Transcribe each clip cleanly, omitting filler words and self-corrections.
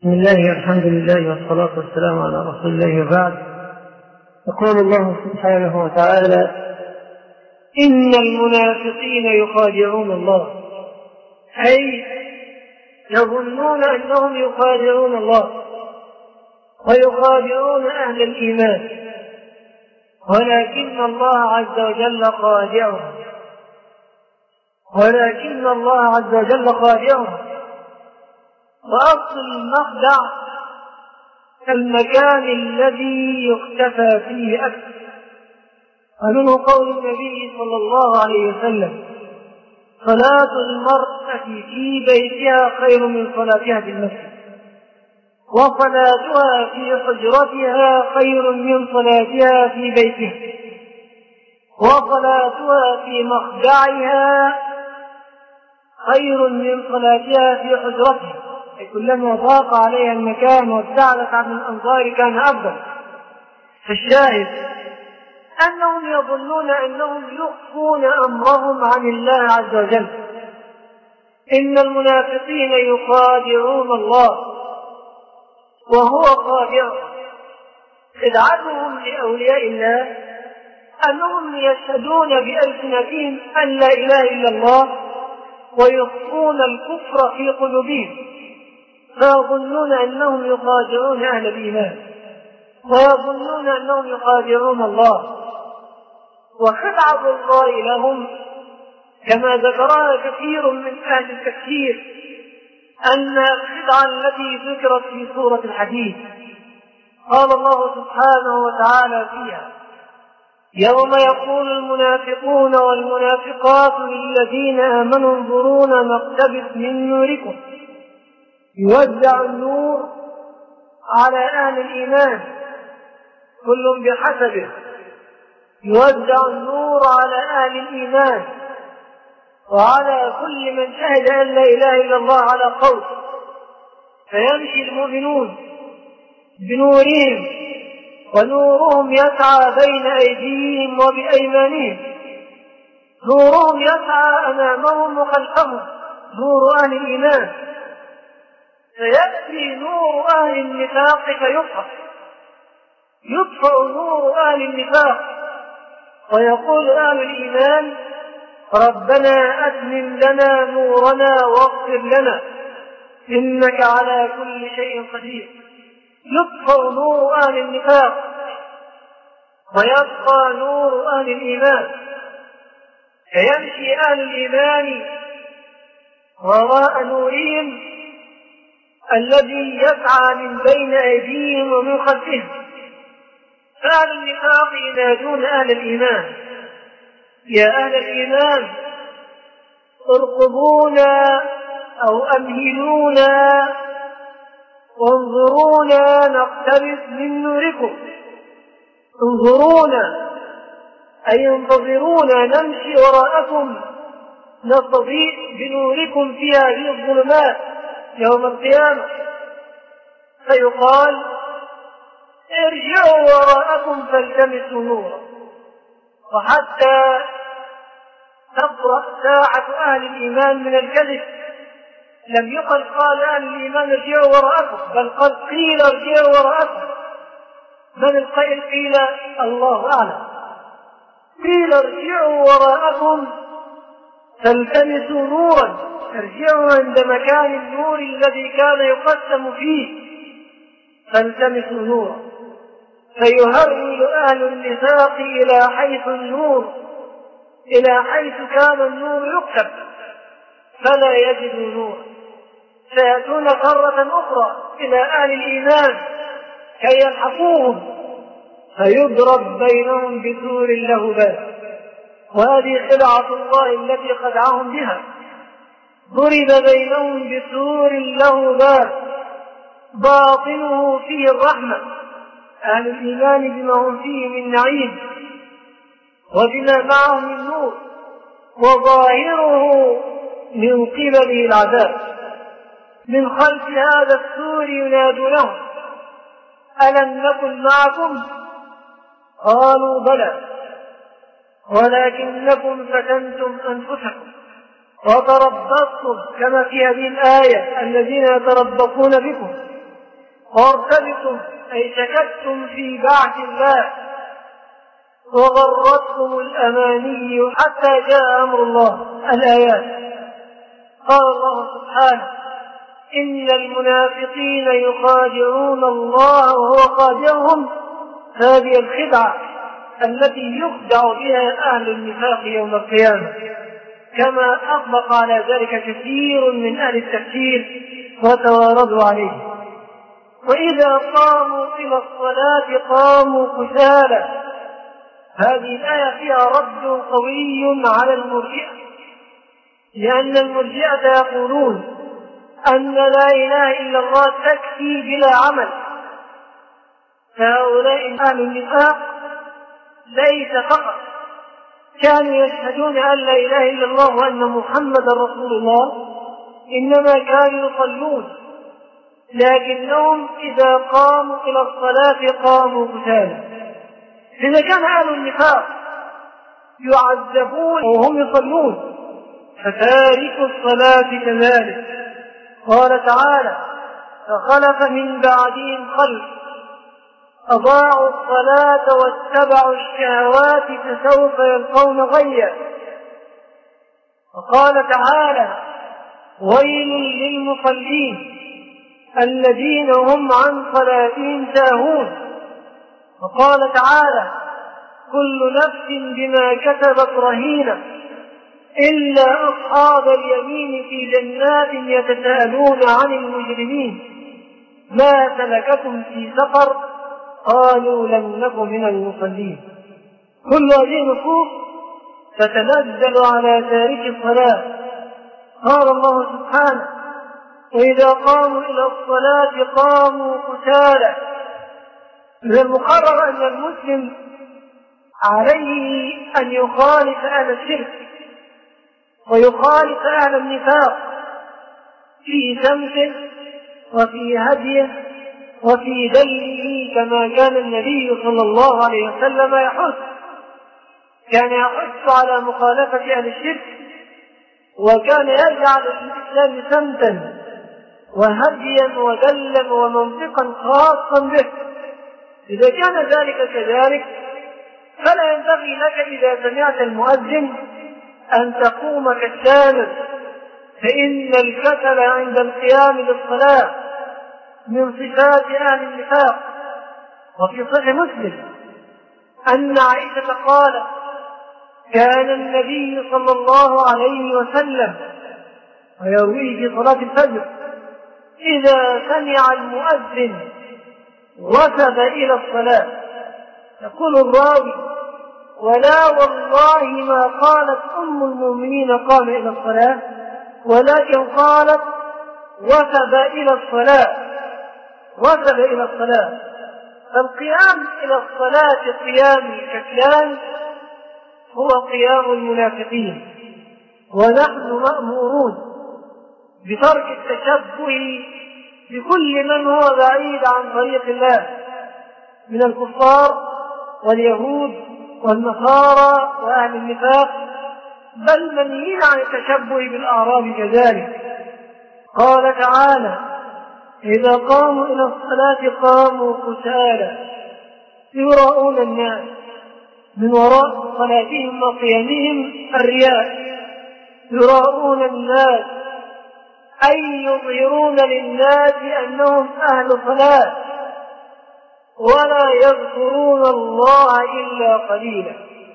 بسم الله، الحمد لله، والصلاة والسلام على رسول الله، وبعد. يقول الله سبحانه وتعالى: إن المنافقين يخادعون الله، أي يظنون أنهم يخادعون الله ويخادعون أهل الإيمان، ولكن الله عز وجل خادعهم، وأصل المخدع المكان الذي يختفى فيه أكثر، ومنه قول النبي صلى الله عليه وسلم: صلاة المرأة في بيتها خير من صلاتها في المسجد، وصلاتها في حجرتها خير من صلاتها في بيتها، وصلاتها في مخدعها خير من صلاتها في حجرتها، كلما ضاق عليها المكان وابتعدت عن الأنظار كان أفضل. فالشاهد أنهم يظنون أنهم يخفون أمرهم عن الله عز وجل. إن المنافقين يخادعون الله وهو خادعهم. خدعتهم لأولياء الله أنهم يشهدون بألسنتهم أن لا إله إلا الله ويخفون الكفر في قلوبهم، فيظنون أنهم يخادعون أهل الإيمان، ويظنون أنهم يخادعون الله. وخدعة الله لهم كما ذكرها كثير من أهل التفسير أن الخدعة التي ذكرت في سورة الحديد قال الله سبحانه وتعالى فيها: يوم يقول المنافقون والمنافقات للذين آمنوا انظرونا نقتبس من نوركم. يوزع النور على أهل الإيمان كل بحسبه، يوزع النور على أهل الإيمان وعلى كل من شهد أن لا إله إلا الله على قول، فيمشي المؤمنون بنورهم ونورهم يسعى بين أيديهم وبأيمانهم، نورهم يسعى أمامهم وخلفهم، نور أهل الإيمان. فيأتي نور أهل النفاق يطفأ نور أهل النفاق، ويقول أهل الإيمان: ربنا أتمم لنا نورنا واغفر لنا إنك على كل شيء قدير. يطفأ نور أهل النفاق ويبقى نور أهل الإيمان، فيمشي أهل الإيمان وراء نورهم الذي يسعى من بين أيديهم ومن خلفهم. فأهل النفاق ينادون أهل الإيمان: يا أهل الإيمان ارقبونا أو أمهلونا وانظرونا نقتبس من نوركم. انظرونا أي انتظرونا نمشي وراءكم نستضيء بنوركم في هذه الظلمات يوم القيامة. فيقال: ارجعوا وراءكم فالتمسوا نورا. وحتى تبرأ ساعة أهل الإيمان من الكذب لم يقل قال أهل الإيمان ارجعوا وراءكم، بل قال قيل ارجعوا وراءكم. من القائل؟ قيل الله أعلم. قيل ارجعوا وراءكم فالتمسوا نورا، ارجعوا عند مكان النور الذي كان يقسم فيه، فالتمسوا نورا. فيهرول أهل النفاق إلى حيث النور، إلى حيث كان النور يكتب، فلا يجدوا نورا، فيأتون مرة أخرى إلى أهل الإيمان كي يلحقوهم، فيضرب بينهم بسور له باب. وهذه خدعة الله التي خدعهم بها. ضرب بينهم بسور له باب باطنه فيه الرحمة، أهل الإيمان بما هم فيه من نعيم وبما معه من نور، وظاهره من قبله العذاب. من خلف هذا السور ينادونهم: ألم نكن معكم؟ قالوا: بلى، ولكنكم فتنتم أنفسكم وتربصتم، كما في هذه الآية: الذين يتربصون بكم وارتبتم أي شككتم في بعث الله، وغرتكم الأماني حتى جاء أمر الله. الآيات. قال الله سبحانه: إن المنافقين يخادعون الله وهو خادعهم. هذه الخدعة التي يخدع بها أهل النفاق يوم القيامة، كما أطلق على ذلك كثير من أهل التفسير وتواردوا عليه. وإذا قاموا إلى الصلاة قاموا كسالى. هذه الآية فيها رد قوي على المرجئة، لأن المرجئة يقولون أن لا إله إلا الله تكفي بلا عمل. فهؤلاء أهل النفاق ليس فقط كانوا يشهدون أن لا إله إلا الله وأن محمدا رسول الله، إنما كانوا يصلون، لكنهم إذا قاموا إلى الصلاة قاموا كسالى. إذا كان أهل النفاق يعذبون وهم يصلون، فتاركوا الصلاة كذلك. قال تعالى: فخلف من بعدهم خلف أضاعوا الصلاة واتبعوا الشهوات فسوف يلقون غيا. وقال تعالى: ويل للمصلين الذين هم عن صلاتهم ساهون. وقال تعالى: كل نفس بما كسبت رهينة إلا أصحاب اليمين في جنات يتساءلون عن المجرمين ما سلككم في سقر قالوا لم نك من المصلين. كل هذه النصوص تتنزل على تارك الصلاة. قال الله سبحانه: وإذا قاموا إلى الصلاة قاموا كسالى. من المقرر أن المسلم عليه أن يخالف أهل الشرك ويخالف أهل النفاق في سمته وفي هديه وفي دله، كما كان النبي صلى الله عليه وسلم يحث. كان يحث على مخالفة أهل الشرك، وكان يجعل الإسلام سمتا وهديا ودلا ومنطقا خاصا به. إذا كان ذلك كذلك فلا ينبغي لك إذا سمعت المؤذن أن تقوم كسالا، فإن الكسل عند القيام للصلاة من صفات أهل النفاق. وفي صحيح مسلم أن عائشة قالت: كان النبي صلى الله عليه وسلم، ويرويه في صلاة الفجر، إذا سمع المؤذن وثب إلى الصلاة. يقول الراوي: ولا والله ما قالت أم المؤمنين قام إلى الصلاة، ولكن قالت وثب إلى الصلاة. وثب إلى الصلاة. فالقيام إلى الصلاة قيام الكسلان هو قيام المنافقين، ونحن مأمورون بترك التشبه بكل من هو بعيد عن طريق الله من الكفار واليهود والنصارى وأهل النفاق، بل منهين عن التشبه بالأعراب كذلك. قال تعالى: إذا قاموا إلى الصلاة قاموا كسالى يراءون الناس. من وراء صلاتهم وقيامهم الرياء. يراءون الناس أي يظهرون للناس أنهم أهل صلاة، ولا يذكرون الله إلا قليلا.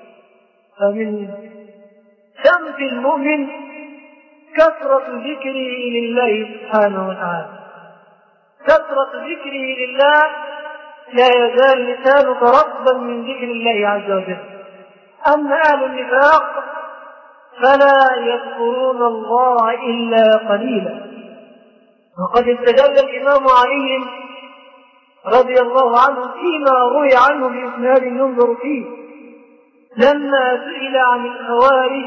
فمن شمس المؤمن كثرة ذكره لله سبحانه وتعالى. كثرة ذكره لله، لا يزال لسانك رطبا من ذكر الله عز وجل. أما أهل النفاق فلا يذكرون الله إلا قليلا. وقد استدل الإمام علي رضي الله عنه فيما روي عنه بإسناد ينظر فيه، لما سئل عن الخوارج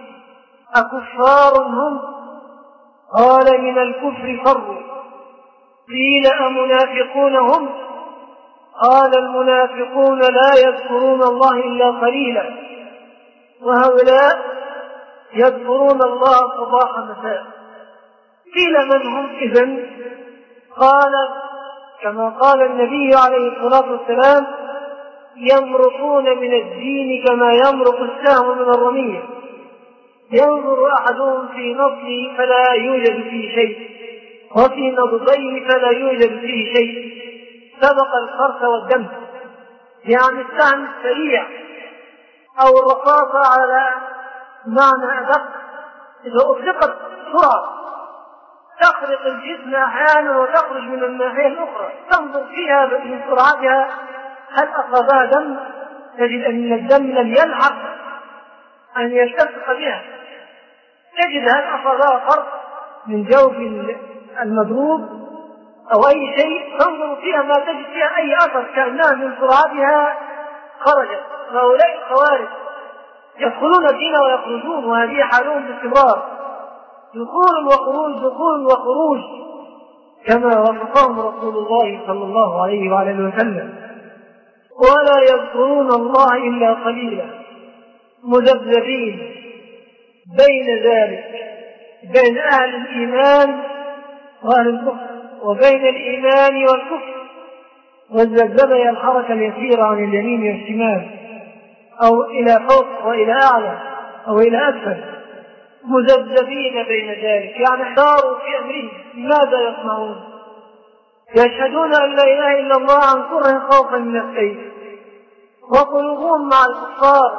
أكفار هم؟ قال: من الكفر فروا. قيل: أمنافقون هم؟ قال: المنافقون لا يذكرون الله إلا قليلا، وهؤلاء يذكرون الله صباح مساء. قيل: من هم إذن؟ قال: كما قال النبي عليه الصلاة والسلام: يمرقون من الدين كما يمرق السهم من الرمية، ينظر أحدهم في نصله فلا يوجد فيه شيء، وفي نضديه فلا يوجد فيه شيء، سبق الفرس والدم. يعني السهم السريع أو الرصاصة على معنى أدق إذا أطلقت بسرعة تخرق الجسم أحيانا وتخرج من الناحية الأخرى، تنظر فيها من سرعتها هل أصابها دم، تجد أن الدم لم يلحق أن يلتصق بها، تجد هل أصابها فرق من جوف المضروب أو أي شيء، تنظر فيها ما تجد فيها أي أثر كأنها من سرعتها خرجت. هؤلاء الخوارج يدخلون الدين ويخرجون، وهذه حالهم باستمرار، دخول وخروج دخول وخروج، كما وصفهم رسول الله صلى الله عليه وعلى اله وسلم. ولا يذكرون الله إلا قليلا، مذبذبين بين ذلك، بين أهل الإيمان وأهل الكفر، وبين الإيمان والكفر. والذبذبة هي الحركة اليسيرة عن اليمين والشمال، أو إلى فوق وإلى أعلى أو إلى أسفل، مذبذبين بين ذلك، يعني احتاروا في أمرهم ماذا يصنعون. يشهدون أن لا إله إلا الله عن كره خوفا من السيف، وقلوبهم مع الكفار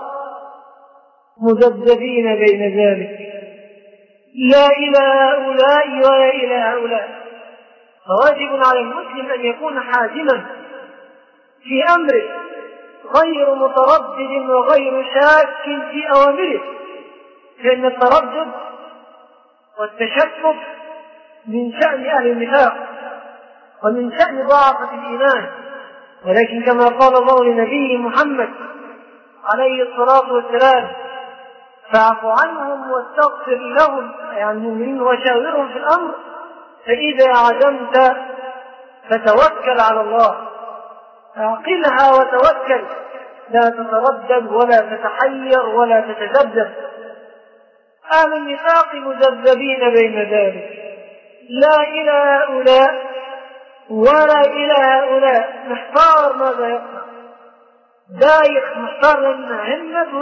مذبذبين بين ذلك، لا إلى هؤلاء ولا إلى هؤلاء. فواجب على المسلم أن يكون حازما في أمره، غير متردد وغير شاك في أوامره، لأن التردد والتشكك من شأن أهل النفاق ومن شأن ضعفة الإيمان. ولكن كما قال الله لنبيه محمد عليه الصلاة والسلام: فاعف عنهم واستغفر لهم، يعني المؤمنين، وشاورهم في الأمر، فإذا عزمت فتوكل على الله. اعقلها وتوكل، لا تتردد ولا تتحير ولا تتذبذب. أهل النفاق مذبذبين بين ذلك، لا إلى هؤلاء ولا إلى هؤلاء، محتار ماذا يصنع، دايخ محتار، لأن همته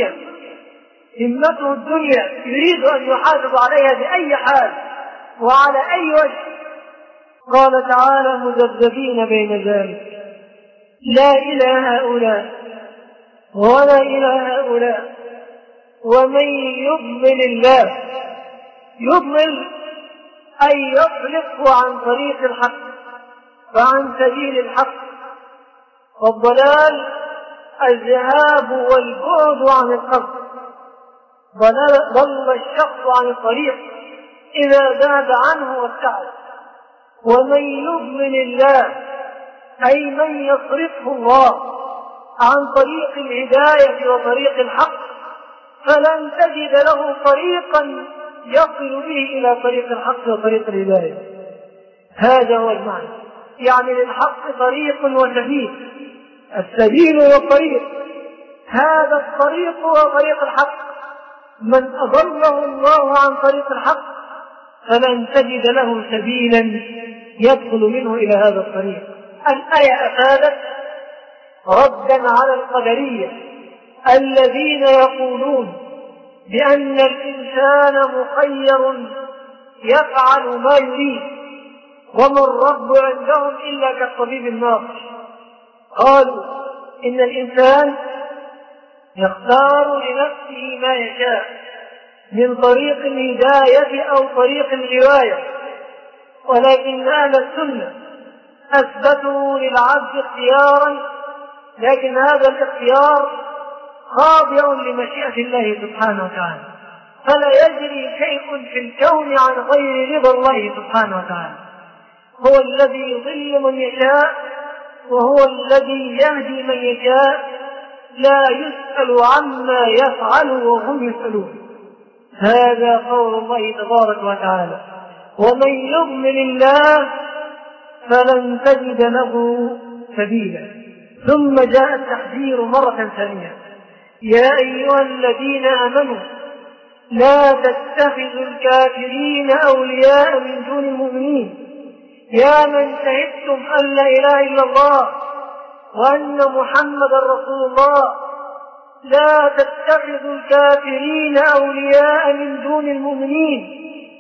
الدنيا يريد أن يحافظ عليها بأي حال وعلى أي وجه. قال تعالى: مذبذبين بين ذلك، لا إلى هؤلاء ولا إلى هؤلاء. ومن يضلل الله، يضلل أي يطلق عن طريق الحق وعن سبيل الحق. والضلال الذهاب والبعد عن الحق، ضل الشخص عن الطريق إذا ذهب عنه وابتعد. ومن يضلل الله أي من يصرفه الله عن طريق الهداية وطريق الحق، فلن تجد له طريقا يصل به إلى طريق الحق وطريق الهداية. هذا هو المعنى، يعني للحق طريق وسبيل، السبيل والطريق، هذا الطريق هو طريق الحق. من أضله الله عن طريق الحق فلن تجد له سبيلا يدخل منه إلى هذا الطريق. الآية أفادت ردا على القدرية الذين يقولون بأن الإنسان مخير يفعل ما يريد، وما الرب عندهم إلا كالطبيب الناصح. قالوا إن الإنسان يختار لنفسه ما يشاء من طريق الهداية أو طريق الغواية، ولكن أهل السنة أثبتوا للعبد اختيارا، لكن هذا الاختيار خاضع لمشيئة الله سبحانه وتعالى، فلا يجري شيء في الكون عن غير رضا الله سبحانه وتعالى. هو الذي يضل من يشاء وهو الذي يهدي من يشاء، لا يسأل عما يفعل وهم يسألون. هذا قول الله تبارك وتعالى: ومن يضلل الله فلن تجد له سبيلا. ثم جاء التحذير مرة ثانية: يا أيها الذين آمنوا لا تتخذوا الكافرين أولياء من دون المؤمنين يا من شهدتم أن لا إله إلا الله وأن محمدا رسول الله لا تتخذوا الكافرين أولياء من دون المؤمنين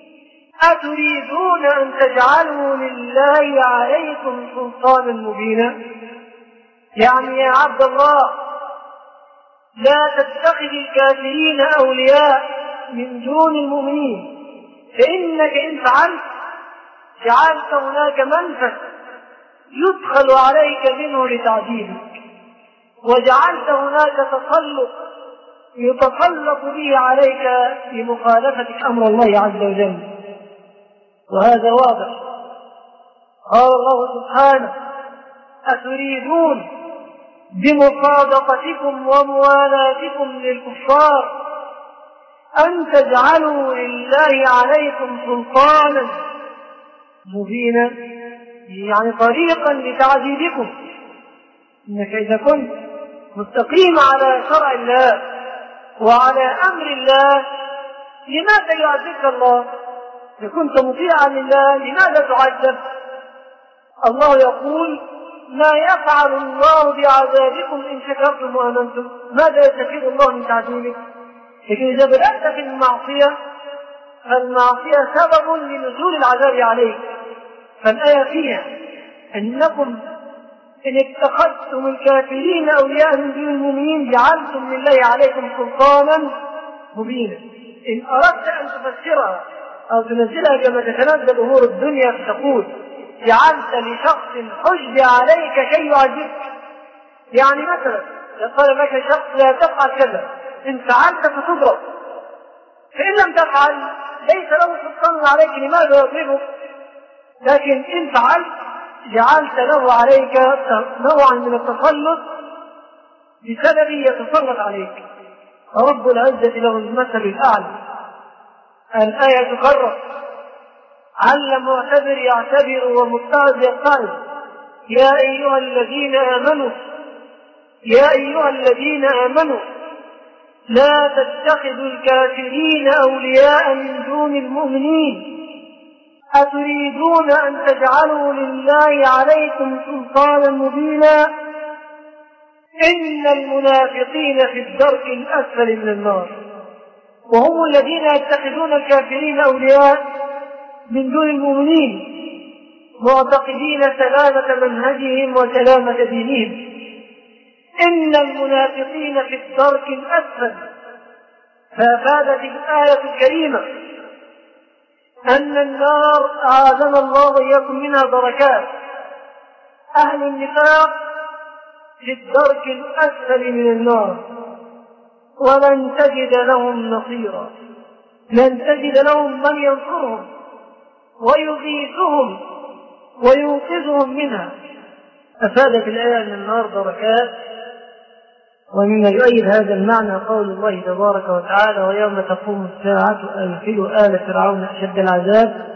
أتريدون أن تجعلوا لله عليكم سلطانا مبينا؟ يعني يا عبد الله لا تتخذ الكافرين أولياء من دون المؤمنين، فإنك إن فعلت جعلت هناك منفذ يدخل عليك منه لتعذيبك، وجعلت هناك تسلط يتسلط به عليك لمخالفتك أمر الله عز وجل، وهذا واضح. قال الله سبحانه: أتريدون بمصادقتكم وموالاتكم للكفار أن تجعلوا لله عليكم سلطانا مبينا، يعني طريقا لتعذيبكم. إنك إذا كنت مستقيم على شرع الله وعلى أمر الله لماذا يعذبك الله؟ إذا كنت مطيعا لله لماذا تعذب؟ الله يقول: ما يفعل الله بعذابكم إن شكرتم وآمنتم. ماذا يستفيد الله من تعذيبك؟ لكن إذا بدأت في المعصية فالمعصية سبب لنزول العذاب عليك. فالآية فيها أنكم إن اتخذتم الكافرين أولياء من دون المؤمنين جعلتم لله عليكم سلطانا مبينا. إن أردت أن تفسرها أو تنزلها كما تتنزل أمور الدنيا فتقول: جعلت لشخص حجب عليك كي يعذبك. يعني مثلا يقول لك شخص: لا تفعل كذا، إن فعلت فتضرب، فإن لم تفعل ليس له سلطان عليك، لماذا يضربك؟ لكن إن فعلت جعلت له عليك نوعا من التسلط بسبب يتسلط عليك. رب العزة له المثل الأعلى. الآية تكرر: علم معتبر يعتبر ومتعظ يتعظ. يا أيها الذين آمنوا لا تتخذوا الكافرين أولياء من دون المؤمنين أتريدون أن تجعلوا لله عليكم سلطانا مبينا إن المنافقين في الدرك الأسفل من النار. وهم الذين يتخذون الكافرين أولياء من دون المؤمنين معتقدين سلامة منهجهم وسلامة دينهم. إن المنافقين في الدرك الأسفل. فأفادت الآية الكريمة أن النار أعاذنا الله وإياكم منها دركات. أهل النفاق في الدرك الأسفل من النار، ولن تجد لهم نصيرا، لن تجد لهم من ينصرهم ويغيثهم وينقذهم منها. أفادت الآية أن النار دركات. ومما يؤيد هذا المعنى قول الله تبارك وتعالى: ويوم تقوم الساعة أدخلوا آل فرعون أشد العذاب.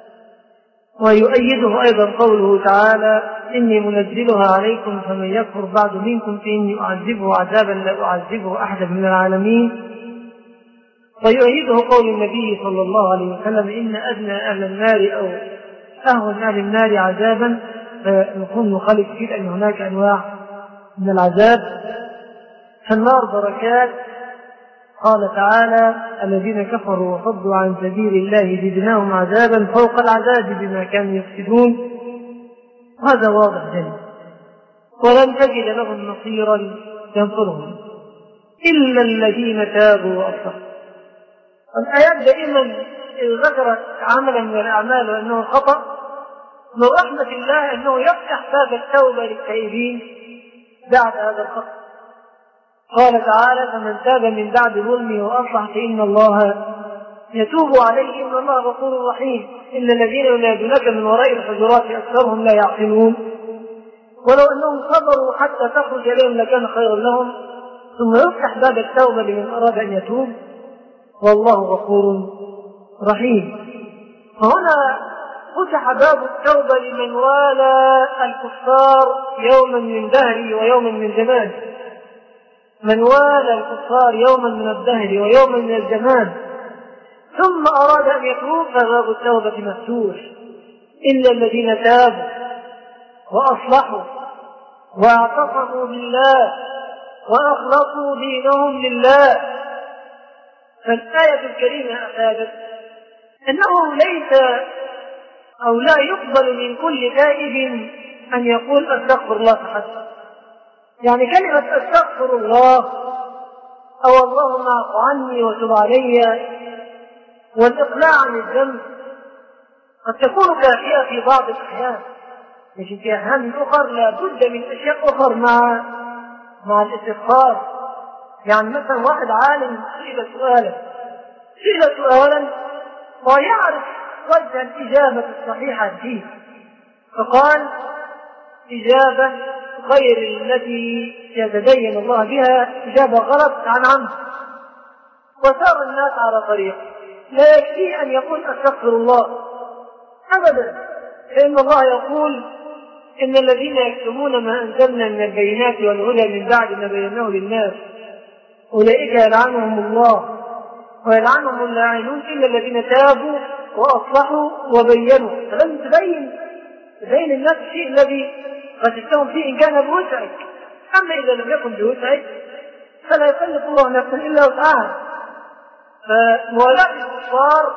ويؤيده أيضا قوله تعالى: إني منزلها عليكم فمن يكفر بعد منكم فإني أعذبه عذابا لا أعذبه أحدا من العالمين. ويؤيده قول النبي صلى الله عليه وسلم: إن أدنى أهل النار أو أهون أهل النار عذابا، فنكون نخالف فيه أن هناك أنواع من العذاب. فالنار دركات. قال تعالى: الذين كفروا وصدوا عن سبيل الله زدناهم عذابا فوق العذاب بما كانوا يفسدون. هذا واضح جدا. ولن تجد لهم نصيرا ينصرهم إلا الذين تابوا وأصلحوا. الآيات دائما إذا ذكرت عملا من الأعمال وأنه خطأ، من رحمة الله أنه يفتح باب التوبة للتائبين بعد هذا الخطأ. قال تعالى: فمن تاب من بعد ظلمه وأصلح فإن الله يتوب عليه إن الله غفور رحيم. إن الذين ينادونك من وراء الحجرات أكثرهم لا يعقلون. ولو أنهم صبروا حتى تخرج إليهم لكان خيرا لهم. ثم يفتح باب التوبة لمن أراد أن يتوب، والله غفور رحيم. فهنا فتح باب التوبة لمن والى الكفار يوما من دهره ويوما من زمان. من والى الكفار يوما من الدهر ويوما من الزمان ثم أراد أن يتوب فباب التوبة مفتوح. إلا الذين تابوا وأصلحوا واعتصموا بالله وأخلصوا دينهم لله. فالآية الكريمة أفادت أنه ليس أو لا يقبل من كل تائب أن يقول أستغفر الله فحسب. يعني كلمة أستغفر الله أو اللهم اعف عني وتب علي والإقلاع عن الذنب قد تكون كافية في بعض الأحيان، لكن في أحيان أخرى لا بد من أشياء أخرى مع الاستغفار. يعني مثلا واحد عالم سئل سؤالا ويعرف وجه الإجابة الصحيحة فيه، فقال إجابة غير التي يتدين الله بها، إجابة غلط عن عمد، وسار الناس على طريق. لا يكفي أن يقول أستغفر الله أبدا، فإن الله يقول إن الذين يكتمون ما أنزلنا من البينات والهدى من بعد ما بيناه للناس أولئك يلعنهم الله ويلعنهم اللاعنون إلا الذين تابوا وأصلحوا وبينوا. فلن تبين الناس الشيء الذي غششتهم فيه إن كان بوسعك، أما إذا لم يكن بوسعك فلا يكلف الله نفسا إلا وسعها. فموالاة الكفار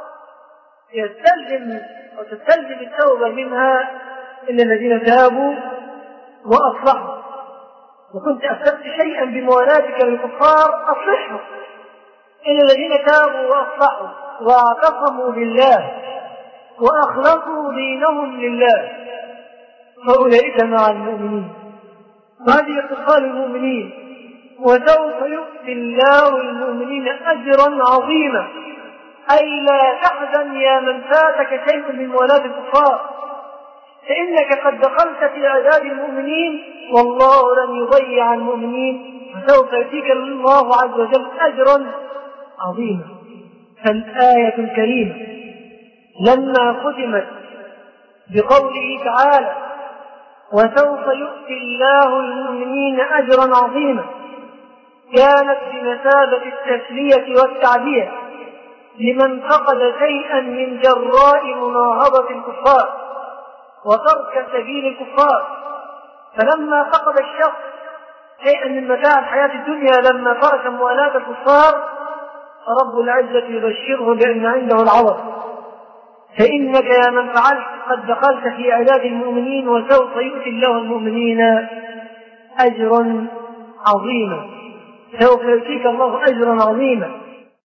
تستلزم التوبة منها إلا الذين تابوا وأصلحوا. وكنت أفسدت شيئا بموالاتك للكفار أصلحه. إلا الذين تابوا وأصلحوا واعتصموا بالله وأخلصوا دينهم لله فأولئك مع المؤمنين. وهذه خصال المؤمنين، وسوف يؤتي الله المؤمنين أجرا عظيما. أي لا تحزن يا من فاتك شيء من موالاه الكفار، فإنك قد دخلت في عذاب المؤمنين والله لن يضيع المؤمنين، فسوف يؤتيك الله عز وجل أجرا عظيما. فالآية الكريمة لما ختمت بقوله تعالى وسوف يؤتي الله المؤمنين أجرا عظيما كانت بمثابة التسلية والتعبية لمن فقد شيئا من جراء مناهضة الكفار وترك سبيل الكفار. فلما فقد الشخص شيئا من متاع الحياة الدنيا لما ترك موالاة الكفار رب العزة يبشره بأن عنده العوض. فإنك يا من فعلت قد دخلت في أعداد المؤمنين وسوف يؤتي الله المؤمنين أجرا عظيما. سوف يؤتيك الله أجرا عظيما.